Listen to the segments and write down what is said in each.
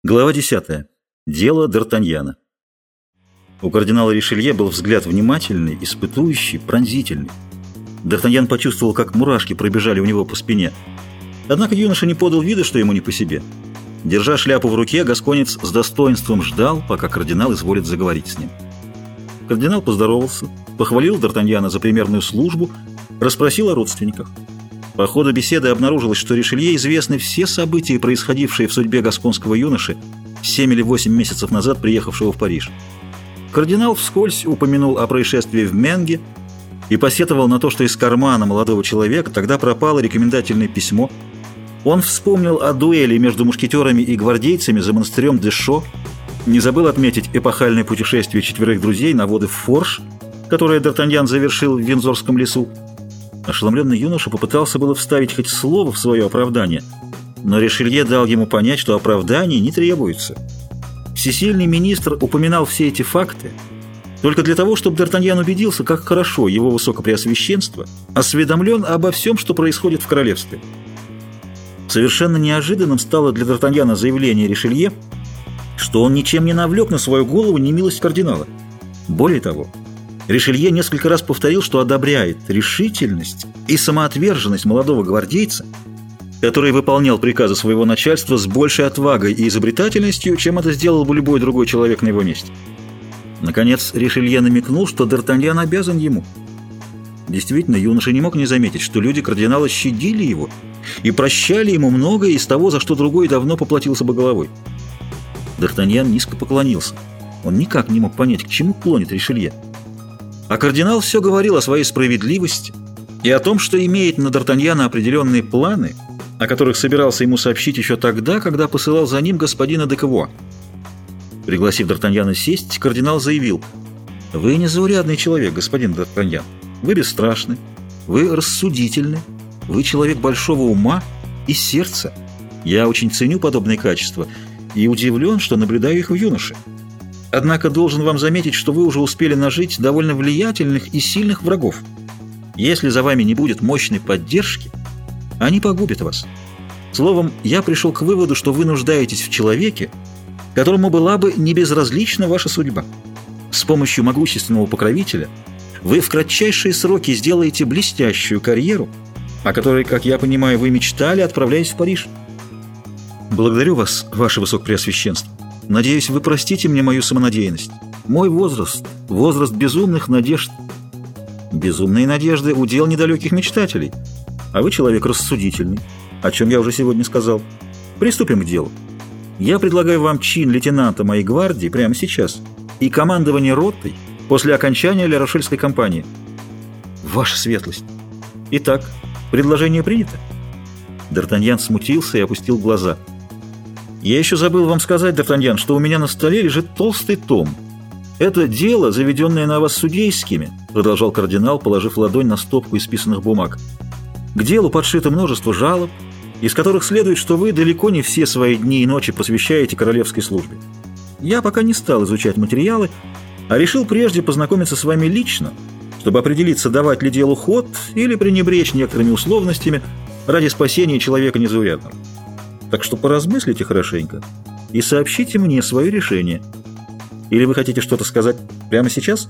Глава 10. Дело Д'Артаньяна. У кардинала Ришелье был взгляд внимательный, испытующий, пронзительный. Д'Артаньян почувствовал, как мурашки пробежали у него по спине. Однако юноша не подал вида, что ему не по себе. Держа шляпу в руке, гасконец с достоинством ждал, пока кардинал изволит заговорить с ним. Кардинал поздоровался, похвалил Д'Артаньяна за примерную службу, расспросил о родственниках. По ходу беседы обнаружилось, что Ришелье известны все события, происходившие в судьбе гасконского юноши, 7 или 8 месяцев назад приехавшего в Париж. Кардинал вскользь упомянул о происшествии в Менге и посетовал на то, что из кармана молодого человека тогда пропало рекомендательное письмо. Он вспомнил о дуэли между мушкетерами и гвардейцами за монастырем Дешо, не забыл отметить эпохальное путешествие 4 друзей на воды Форш, которое Д'Артаньян завершил в Виндзорском лесу. Ошеломленный юноша попытался было вставить хоть слово в свое оправдание, но Ришелье дал ему понять, что оправданий не требуется. Всесильный министр упоминал все эти факты только для того, чтобы Д'Артаньян убедился, как хорошо его высокопреосвященство осведомлен обо всем, что происходит в королевстве. Совершенно неожиданным стало для Д'Артаньяна заявление Ришелье, что он ничем не навлек на свою голову немилость кардинала. Более того, Ришелье несколько раз повторил, что одобряет решительность и самоотверженность молодого гвардейца, который выполнял приказы своего начальства с большей отвагой и изобретательностью, чем это сделал бы любой другой человек на его месте. Наконец, Ришелье намекнул, что Д'Артаньян обязан ему. Действительно, юноша не мог не заметить, что люди кардинала щадили его и прощали ему многое из того, за что другой давно поплатился бы головой. Д'Артаньян низко поклонился. Он никак не мог понять, к чему клонит Ришелье. А кардинал все говорил о своей справедливости и о том, что имеет на Д'Артаньяна определенные планы, о которых собирался ему сообщить еще тогда, когда посылал за ним господина де Кавуа. Пригласив Д'Артаньяна сесть, кардинал заявил: «Вы незаурядный человек, господин Д'Артаньян. Вы бесстрашны, вы рассудительны, вы человек большого ума и сердца. Я очень ценю подобные качества и удивлен, что наблюдаю их в юноше. Однако должен вам заметить, что вы уже успели нажить довольно влиятельных и сильных врагов. Если за вами не будет мощной поддержки, они погубят вас. Словом, я пришел к выводу, что вы нуждаетесь в человеке, которому была бы не безразлична ваша судьба. С помощью могущественного покровителя вы в кратчайшие сроки сделаете блестящую карьеру, о которой, как я понимаю, вы мечтали, отправляясь в Париж. Благодарю вас, ваше высокопреосвященство. Надеюсь, вы простите мне мою самонадеянность. Мой возраст – возраст безумных надежд. Безумные надежды – удел недалеких мечтателей. А вы человек рассудительный, о чем я уже сегодня сказал. Приступим к делу. Я предлагаю вам чин лейтенанта моей гвардии прямо сейчас и командование ротой после окончания Ля-Рошельской кампании. Ваша светлость. Итак, предложение принято?» Д'Артаньян смутился и опустил глаза. «Я еще забыл вам сказать, Д'Артаньян, что у меня на столе лежит толстый том. Это дело, заведенное на вас судейскими», — продолжал кардинал, положив ладонь на стопку исписанных бумаг. «К делу подшито множество жалоб, из которых следует, что вы далеко не все свои дни и ночи посвящаете королевской службе. Я пока не стал изучать материалы, а решил прежде познакомиться с вами лично, чтобы определиться, давать ли делу ход или пренебречь некоторыми условностями ради спасения человека незаурядного. Так что поразмыслите хорошенько и сообщите мне свое решение. Или вы хотите что-то сказать прямо сейчас?»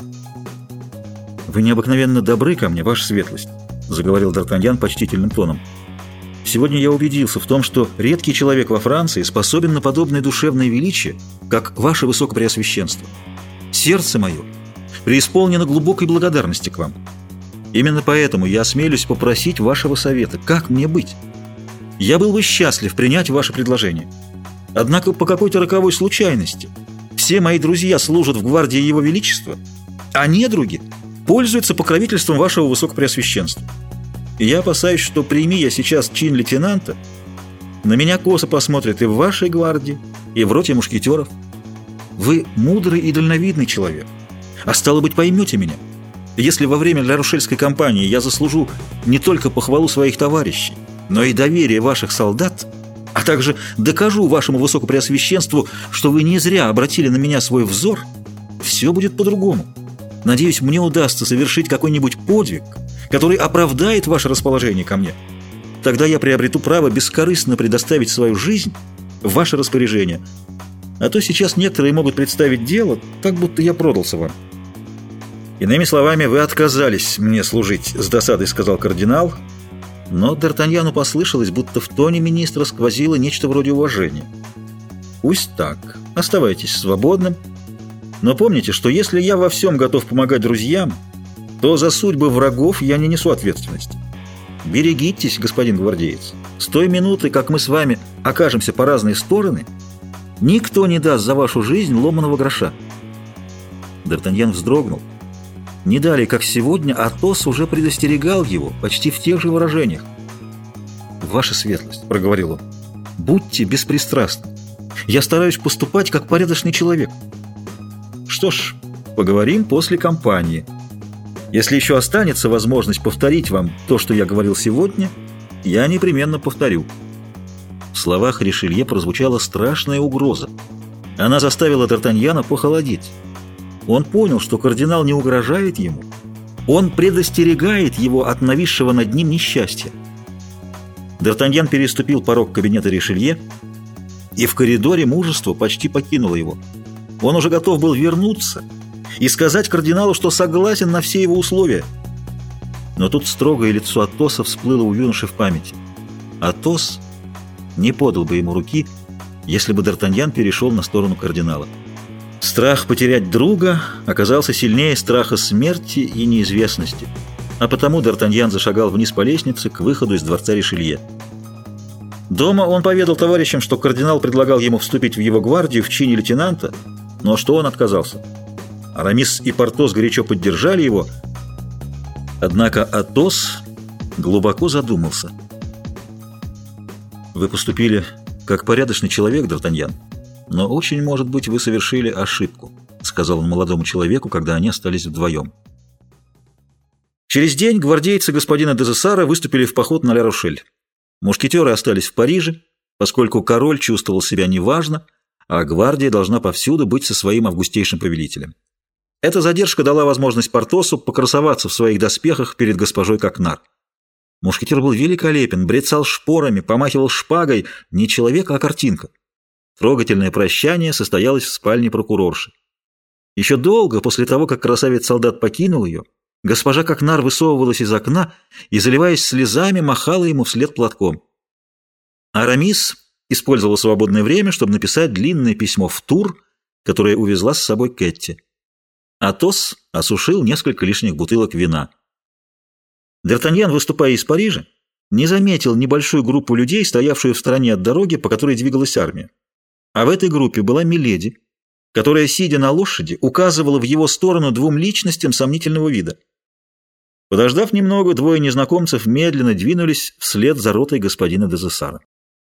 «Вы необыкновенно добры ко мне, ваша светлость», — заговорил Д'Артаньян почтительным тоном. «Сегодня я убедился в том, что редкий человек во Франции способен на подобное душевное величие, как ваше высокопреосвященство. Сердце мое преисполнено глубокой благодарности к вам. Именно поэтому я осмелюсь попросить вашего совета, как мне быть. Я был бы счастлив принять ваше предложение. Однако по какой-то роковой случайности все мои друзья служат в гвардии Его Величества, а недруги пользуются покровительством вашего высокопреосвященства. И я опасаюсь, что прими я сейчас чин лейтенанта, на меня косо посмотрят и в вашей гвардии, и в роте мушкетеров. Вы мудрый и дальновидный человек, а стало быть, поймете меня. Если во время Ля-Рошельской кампании я заслужу не только похвалу своих товарищей, но и доверие ваших солдат, а также докажу вашему высокопреосвященству, что вы не зря обратили на меня свой взор, все будет по-другому. Надеюсь, мне удастся совершить какой-нибудь подвиг, который оправдает ваше расположение ко мне. Тогда я приобрету право бескорыстно предоставить свою жизнь в ваше распоряжение. А то сейчас некоторые могут представить дело, так будто я продался вам». «Иными словами, вы отказались мне служить», — с досадой сказал кардинал, но Д'Артаньяну послышалось, будто в тоне министра сквозило нечто вроде уважения. «Пусть так. Оставайтесь свободным. Но помните, что если я во всем готов помогать друзьям, то за судьбы врагов я не несу ответственности. Берегитесь, господин гвардеец. С той минуты, как мы с вами окажемся по разные стороны, никто не даст за вашу жизнь ломаного гроша». Д'Артаньян вздрогнул. Не далее, как сегодня, Атос уже предостерегал его, почти в тех же выражениях. «Ваша светлость», — проговорил он, — «будьте беспристрастны. Я стараюсь поступать как порядочный человек». «Что ж, поговорим после кампании. Если еще останется возможность повторить вам то, что я говорил сегодня, я непременно повторю». В словах Ришелье прозвучала страшная угроза. Она заставила Д'Артаньяна похолодеть. Он понял, что кардинал не угрожает ему, он предостерегает его от нависшего над ним несчастья. Д'Артаньян переступил порог кабинета Ришелье, и в коридоре мужество почти покинуло его. Он уже готов был вернуться и сказать кардиналу, что согласен на все его условия. Но тут строгое лицо Атоса всплыло у юноши в памяти. Атос не подал бы ему руки, если бы Д'Артаньян перешел на сторону кардинала. Страх потерять друга оказался сильнее страха смерти и неизвестности, а потому Д'Артаньян зашагал вниз по лестнице к выходу из дворца Ришелье. Дома он поведал товарищам, что кардинал предлагал ему вступить в его гвардию в чине лейтенанта, но что он отказался. Арамис и Портос горячо поддержали его, однако Атос глубоко задумался. «Вы поступили как порядочный человек, Д'Артаньян, но очень, может быть, вы совершили ошибку», — сказал он молодому человеку, когда они остались вдвоем. Через день гвардейцы господина де Зессара выступили в поход на Ля-Рошель. Мушкетеры остались в Париже, поскольку король чувствовал себя неважно, а гвардия должна повсюду быть со своим августейшим повелителем. Эта задержка дала возможность Портосу покрасоваться в своих доспехах перед госпожой Кокнар. Мушкетер был великолепен, брецал шпорами, помахивал шпагой, не человек, а картинка. Трогательное прощание состоялось в спальне прокурорши. Еще долго после того, как красавец-солдат покинул ее, госпожа Кокнар высовывалась из окна и, заливаясь слезами, махала ему вслед платком. Арамис использовал свободное время, чтобы написать длинное письмо в Тур, которое увезла с собой Кетти. Атос осушил несколько лишних бутылок вина. Д'Артаньян, выступая из Парижа, не заметил небольшую группу людей, стоявшую в стороне от дороги, по которой двигалась армия. А в этой группе была Миледи, которая, сидя на лошади, указывала в его сторону двум личностям сомнительного вида. Подождав немного, двое незнакомцев медленно двинулись вслед за ротой господина де Зессара.